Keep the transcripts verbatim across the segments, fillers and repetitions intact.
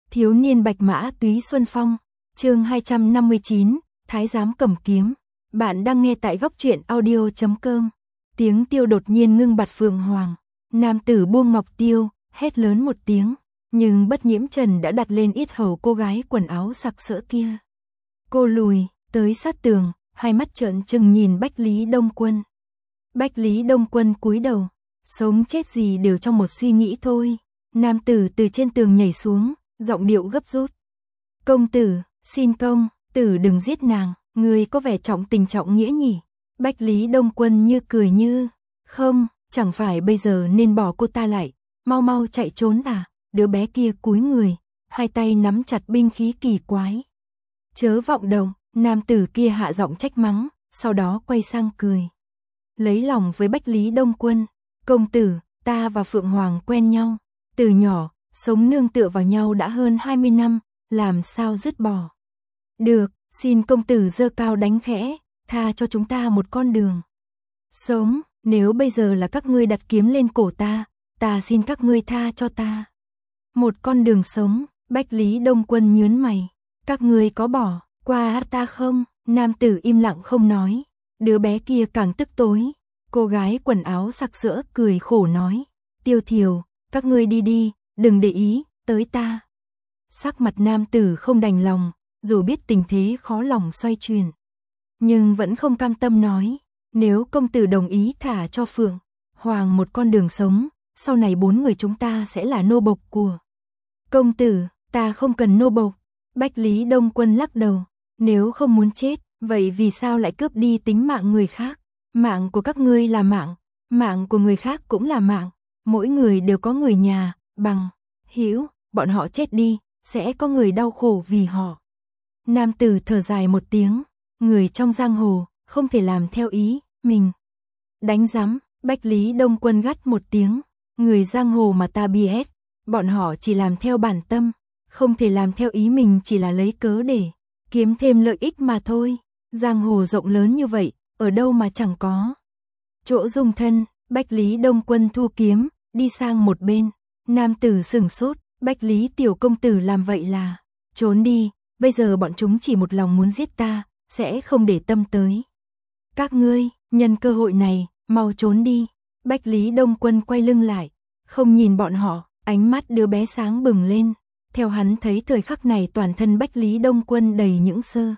Thiếu niên bạch mã túy xuân phong, chương hai trăm năm mươi chín, Thái giám cầm kiếm. Bạn đang nghe tại góc truyện audio chấm com. Tiếng tiêu đột nhiên ngưng bặt phượng hoàng. Nam tử buông ngọc tiêu, hét lớn một tiếng, nhưng bất nhiễm trần đã đặt lên yết hầu cô gái quần áo sặc sỡ kia. Cô lùi tới sát tường, hai mắt trợn trừng nhìn Bách Lý Đông Quân. Bách Lý Đông Quân cúi đầu, sống chết gì đều trong một suy nghĩ thôi. Nam tử từ trên tường nhảy xuống, giọng điệu gấp rút. Công tử, xin công tử đừng giết nàng, người có vẻ trọng tình trọng nghĩa nhỉ. Bách Lý Đông Quân như cười như, không, chẳng phải bây giờ nên bỏ cô ta lại, mau mau chạy trốn à. Đứa bé kia cúi người, hai tay nắm chặt binh khí kỳ quái. Chớ vọng động, nam tử kia hạ giọng trách mắng, sau đó quay sang cười. Lấy lòng với Bách Lý Đông Quân, công tử, ta và Phượng Hoàng quen nhau, từ nhỏ, sống nương tựa vào nhau đã hơn hai mươi năm, làm sao dứt bỏ. Được, xin công tử giơ cao đánh khẽ, tha cho chúng ta một con đường sống, nếu bây giờ là các ngươi đặt kiếm lên cổ ta, ta xin các ngươi tha cho ta một con đường sống. Bách Lý Đông Quân nhướng mày, các ngươi có bỏ qua ta không? Nam tử im lặng không nói. Đứa bé kia càng tức tối, cô gái quần áo sặc sỡ cười khổ nói, Tiêu Thiều, các ngươi đi đi, đừng để ý tới ta. Sắc mặt nam tử không đành lòng, dù biết tình thế khó lòng xoay chuyển, nhưng vẫn không cam tâm nói, nếu công tử đồng ý thả cho Phượng Hoàng một con đường sống, sau này bốn người chúng ta sẽ là nô bộc của công tử. Ta không cần nô bộc. Bách Lý Đông Quân lắc đầu, nếu không muốn chết, vậy vì sao lại cướp đi tính mạng người khác? Mạng của các ngươi là mạng, mạng của người khác cũng là mạng, mỗi người đều có người nhà, bằng hữu, bọn họ chết đi, sẽ có người đau khổ vì họ. Nam tử thở dài một tiếng, người trong giang hồ, không thể làm theo ý mình. Đánh rắm, Bách Lý Đông Quân gắt một tiếng, người giang hồ mà ta biết, bọn họ chỉ làm theo bản tâm, không thể làm theo ý mình chỉ là lấy cớ để kiếm thêm lợi ích mà thôi. Giang hồ rộng lớn như vậy, ở đâu mà chẳng có chỗ dung thân. Bách Lý Đông Quân thu kiếm, đi sang một bên. Nam tử sửng sốt, Bách Lý tiểu công tử làm vậy là trốn đi, bây giờ bọn chúng chỉ một lòng muốn giết ta, sẽ không để tâm tới các ngươi, nhân cơ hội này, mau trốn đi. Bách Lý Đông Quân quay lưng lại, không nhìn bọn họ, ánh mắt đứa bé sáng bừng lên. Theo hắn thấy thời khắc này toàn thân Bách Lý Đông Quân đầy những sơ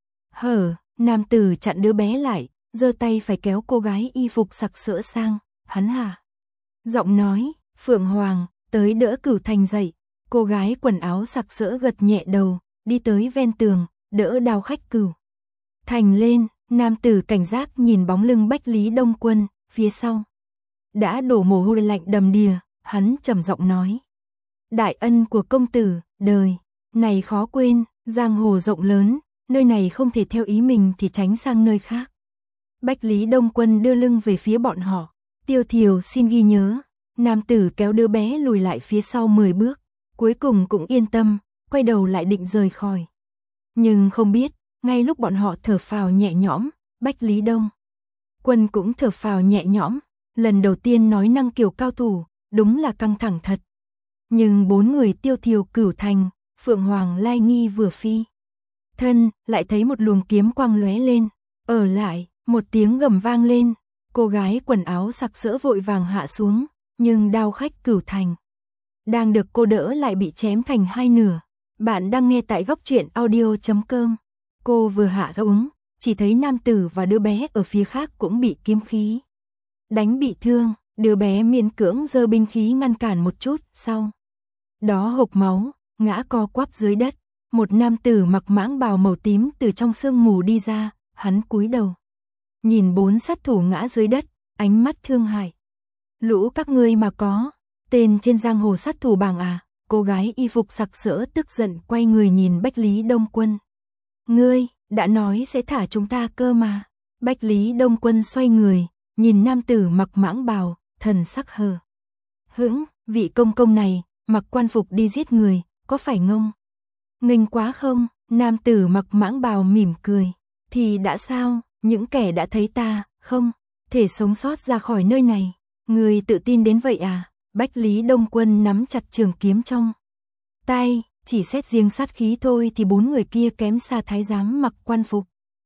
hở. Nam tử chặn đứa bé lại, giơ tay phải kéo cô gái y phục sặc sỡ sang, hắn hả? Giọng nói, Phượng Hoàng, tới đỡ Cửu Thành dậy. Cô gái quần áo sặc sỡ gật nhẹ đầu, đi tới ven tường, đỡ đào khách Cửu Thành lên. Nam tử cảnh giác nhìn bóng lưng Bách Lý Đông Quân, phía sau đã đổ mồ hôi lạnh đầm đìa, hắn trầm giọng nói, đại ân của công tử, đời này khó quên, giang hồ rộng lớn, nơi này không thể theo ý mình thì tránh sang nơi khác. Bách Lý Đông Quân đưa lưng về phía bọn họ, Tiêu Thiều xin ghi nhớ. Nam tử kéo đứa bé lùi lại phía sau mười bước, cuối cùng cũng yên tâm, quay đầu lại định rời khỏi. Nhưng không biết, ngay lúc bọn họ thở phào nhẹ nhõm, Bách Lý Đông Quân cũng thở phào nhẹ nhõm, lần đầu tiên nói năng kiểu cao thủ, đúng là căng thẳng thật. Nhưng bốn người Tiêu Thiều, Cửu Thành, Phượng Hoàng lai nghi vừa phi thân, lại thấy một luồng kiếm quang lóe lên, ở lại, một tiếng gầm vang lên, cô gái quần áo sặc sỡ vội vàng hạ xuống, nhưng đao khách Cửu Thành đang được cô đỡ lại bị chém thành hai nửa. Bạn đang nghe tại góc truyện audio chấm com. Cô vừa hạ xuống, chỉ thấy nam tử và đứa bé ở phía khác cũng bị kiếm khí đánh bị thương. Đứa bé miễn cưỡng giơ binh khí ngăn cản một chút, sau đó hộc máu, ngã co quắp dưới đất. Một nam tử mặc mãng bào màu tím từ trong sương mù đi ra, hắn cúi đầu nhìn bốn sát thủ ngã dưới đất, ánh mắt thương hại. Lũ các ngươi mà có tên trên giang hồ sát thủ bảng à? Cô gái y phục sặc sỡ tức giận quay người nhìn Bách Lý Đông Quân. Ngươi đã nói sẽ thả chúng ta cơ mà. Bách Lý Đông Quân xoay người, nhìn nam tử mặc mãng bào, thần sắc hờ hững, vị công công này mặc quan phục đi giết người, có phải ngông nghênh quá không? Nam tử mặc mãng bào mỉm cười, thì đã sao, những kẻ đã thấy ta không thể sống sót ra khỏi nơi này, người tự tin đến vậy à? Bách Lý Đông Quân nắm chặt trường kiếm trong tay, chỉ xét riêng sát khí thôi thì bốn người kia kém xa thái giám mặc quan phục.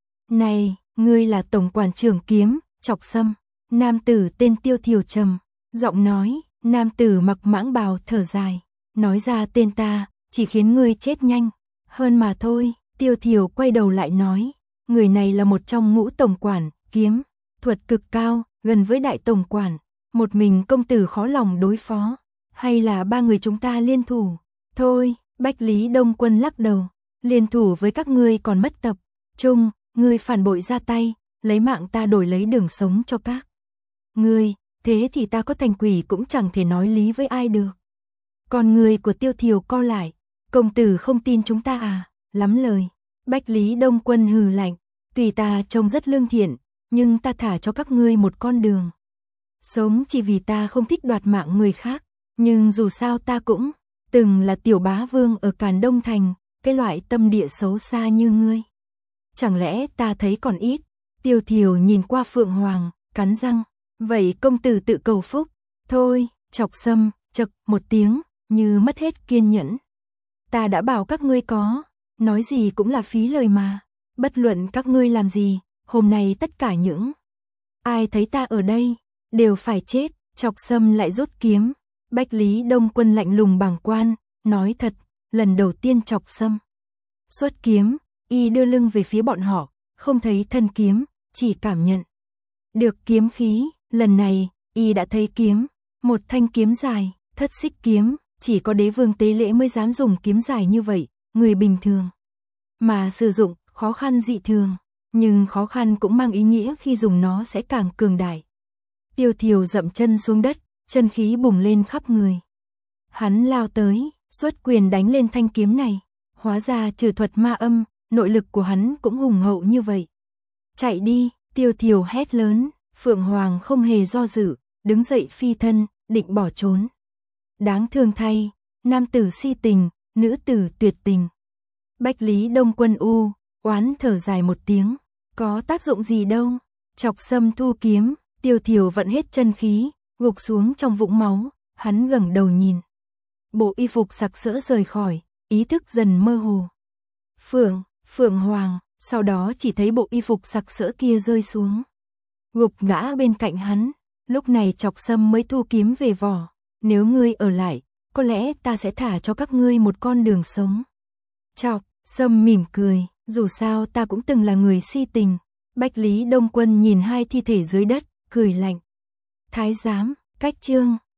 Này, ngươi là tổng quản trưởng kiếm, Chọc Sâm. Nam tử tên Tiêu Thiều trầm giọng nói, nam tử mặc mãng bào thở dài, nói ra tên ta, chỉ khiến ngươi chết nhanh hơn mà thôi. Tiêu Thiều quay đầu lại nói, người này là một trong ngũ tổng quản, kiếm thuật cực cao, gần với đại tổng quản, một mình công tử khó lòng đối phó, hay là ba người chúng ta liên thủ? Thôi, Bách Lý Đông Quân lắc đầu, liên thủ với các ngươi còn mất tập trung, ngươi phản bội ra tay, lấy mạng ta đổi lấy đường sống cho các ngươi, thế thì ta có thành quỷ cũng chẳng thể nói lý với ai được. Còn người của Tiêu Thiều co lại, công tử không tin chúng ta à? Lắm lời. Bách Lý Đông Quân hừ lạnh, tùy ta trông rất lương thiện, nhưng ta thả cho các ngươi một con đường sống chỉ vì ta không thích đoạt mạng người khác, nhưng dù sao ta cũng từng là tiểu bá vương ở Càn Đông Thành, cái loại tâm địa xấu xa như ngươi. Chẳng lẽ ta thấy còn ít? Tiêu Thiều nhìn qua Phượng Hoàng, cắn răng, vậy công tử tự cầu phúc. Thôi, Chọc Sâm, chậc một tiếng, như mất hết kiên nhẫn. Ta đã bảo các ngươi có, nói gì cũng là phí lời mà, bất luận các ngươi làm gì, hôm nay tất cả những ai thấy ta ở đây, đều phải chết. Chọc Sâm lại rút kiếm, Bách Lý Đông Quân lạnh lùng bàng quan, nói thật, lần đầu tiên Chọc Sâm xuất kiếm, y đưa lưng về phía bọn họ, không thấy thân kiếm, chỉ cảm nhận được kiếm khí. Lần này, y đã thấy kiếm, một thanh kiếm dài, thất xích kiếm, chỉ có đế vương tế lễ mới dám dùng kiếm dài như vậy, người bình thường mà sử dụng, khó khăn dị thường, nhưng khó khăn cũng mang ý nghĩa khi dùng nó sẽ càng cường đại. Tiêu Thiều dậm chân xuống đất, chân khí bùng lên khắp người. Hắn lao tới, xuất quyền đánh lên thanh kiếm này, hóa ra trừ thuật ma âm, nội lực của hắn cũng hùng hậu như vậy. Chạy đi, Tiêu Thiều hét lớn. Phượng Hoàng không hề do dự, đứng dậy phi thân, định bỏ trốn. Đáng thương thay, nam tử si tình, nữ tử tuyệt tình. Bách Lý Đông Quân u, oán thở dài một tiếng, có tác dụng gì đâu. Chọc Sâm thu kiếm, Tiêu Thiều vận hết chân khí, gục xuống trong vũng máu, hắn ngẩng đầu nhìn. Bộ y phục sặc sỡ rời khỏi, ý thức dần mơ hồ. Phượng, Phượng Hoàng, sau đó chỉ thấy bộ y phục sặc sỡ kia rơi xuống, gục ngã bên cạnh hắn. Lúc này Chọc Sâm mới thu kiếm về vỏ, nếu ngươi ở lại, có lẽ ta sẽ thả cho các ngươi một con đường sống. Chọc Sâm mỉm cười, dù sao ta cũng từng là người si tình. Bách Lý Đông Quân nhìn hai thi thể dưới đất, cười lạnh. Thái giám, cách chương